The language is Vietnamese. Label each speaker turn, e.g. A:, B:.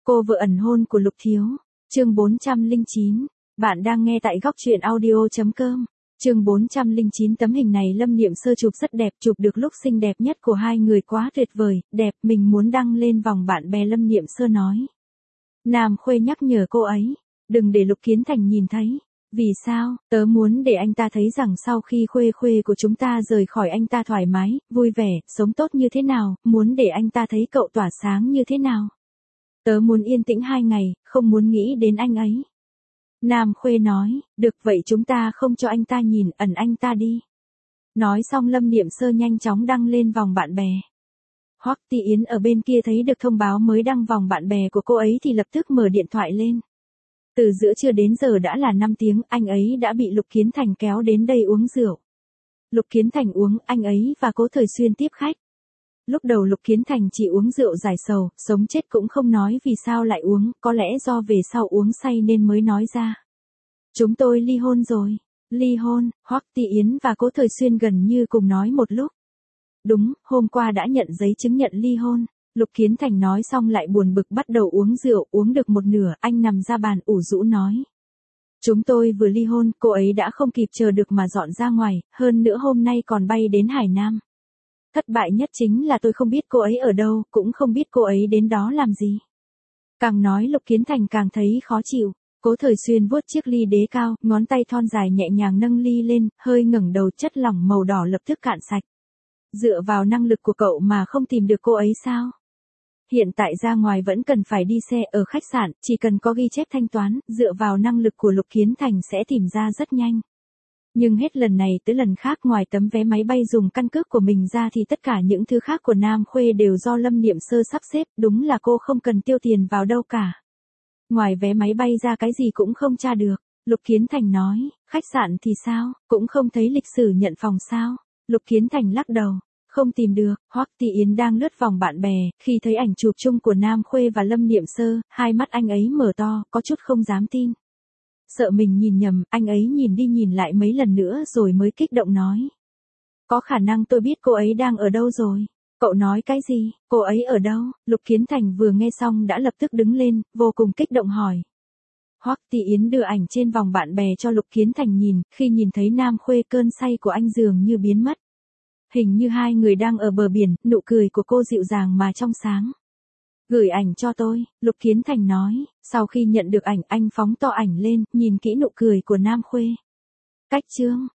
A: Cô vợ ẩn hôn của Lục Thiếu. Chương 409. Bạn đang nghe tại góc truyện audio.com. Chương 409. Tấm hình này Lâm Niệm Sơ chụp rất đẹp, chụp được lúc xinh đẹp nhất của hai người quá tuyệt vời, đẹp, mình muốn đăng lên vòng bạn bè. Lâm Niệm Sơ nói. Nam Khuê nhắc nhở cô ấy, đừng để Lục Kiến Thành nhìn thấy. Vì sao? Tớ muốn để anh ta thấy rằng sau khi Khuê Khuê của chúng ta rời khỏi anh ta thoải mái, vui vẻ, sống tốt như thế nào, muốn để anh ta thấy cậu tỏa sáng như thế nào. Tớ muốn yên tĩnh 2 ngày, không muốn nghĩ đến anh ấy. Nam Khuê nói, được vậy chúng ta không cho anh ta nhìn, ẩn anh ta đi. Nói xong Lâm Niệm Sơ nhanh chóng đăng lên vòng bạn bè. Hoắc Ti Yến ở bên kia thấy được thông báo mới đăng vòng bạn bè của cô ấy thì lập tức mở điện thoại lên. Từ giữa trưa đến giờ đã là 5 tiếng, anh ấy đã bị Lục Kiến Thành kéo đến đây uống rượu. Lục Kiến Thành uống, anh ấy và Cố Thời Xuyên tiếp khách. Lúc đầu Lục Kiến Thành chỉ uống rượu giải sầu, sống chết cũng không nói vì sao lại uống, có lẽ do về sau uống say nên mới nói ra. Chúng tôi ly hôn rồi. Ly hôn? Hoắc Ti Yến và Cố Thời Xuyên gần như cùng nói một lúc. Đúng, hôm qua đã nhận giấy chứng nhận ly hôn. Lục Kiến Thành nói xong lại buồn bực bắt đầu uống rượu, uống được một nửa, anh nằm ra bàn ủ rũ nói. Chúng tôi vừa ly hôn, cô ấy đã không kịp chờ được mà dọn ra ngoài, hơn nữa hôm nay còn bay đến Hải Nam. Thất bại nhất chính là tôi không biết cô ấy ở đâu, cũng không biết cô ấy đến đó làm gì. Càng nói Lục Kiến Thành càng thấy khó chịu. Cố Thời Xuyên vuốt chiếc ly đế cao, ngón tay thon dài nhẹ nhàng nâng ly lên, hơi ngẩng đầu, chất lỏng màu đỏ lập tức cạn sạch. Dựa vào năng lực của cậu mà không tìm được cô ấy sao? Hiện tại ra ngoài vẫn cần phải đi xe ở khách sạn, chỉ cần có ghi chép thanh toán, dựa vào năng lực của Lục Kiến Thành sẽ tìm ra rất nhanh. Nhưng hết lần này tới lần khác ngoài tấm vé máy bay dùng căn cước của mình ra thì tất cả những thứ khác của Nam Khuê đều do Lâm Niệm Sơ sắp xếp, đúng là cô không cần tiêu tiền vào đâu cả. Ngoài vé máy bay ra cái gì cũng không tra được. Lục Kiến Thành nói, khách sạn thì sao, cũng không thấy lịch sử nhận phòng sao. Lục Kiến Thành lắc đầu. Không tìm được. Hoắc Ti Yến đang lướt vòng bạn bè, khi thấy ảnh chụp chung của Nam Khuê và Lâm Niệm Sơ, hai mắt anh ấy mở to, có chút không dám tin. Sợ mình nhìn nhầm, anh ấy nhìn đi nhìn lại mấy lần nữa rồi mới kích động nói. Có khả năng tôi biết cô ấy đang ở đâu rồi. Cậu nói cái gì, cô ấy ở đâu? Lục Kiến Thành vừa nghe xong đã lập tức đứng lên, vô cùng kích động hỏi. Hoắc Ti Yến đưa ảnh trên vòng bạn bè cho Lục Kiến Thành nhìn, khi nhìn thấy Nam Khuê cơn say của anh dường như biến mất. Hình như hai người đang ở bờ biển, nụ cười của cô dịu dàng mà trong sáng. Gửi ảnh cho tôi, Lục Kiến Thành nói, sau khi nhận được ảnh anh phóng to ảnh lên, nhìn kỹ nụ cười của Nam Khuê. Cách chương.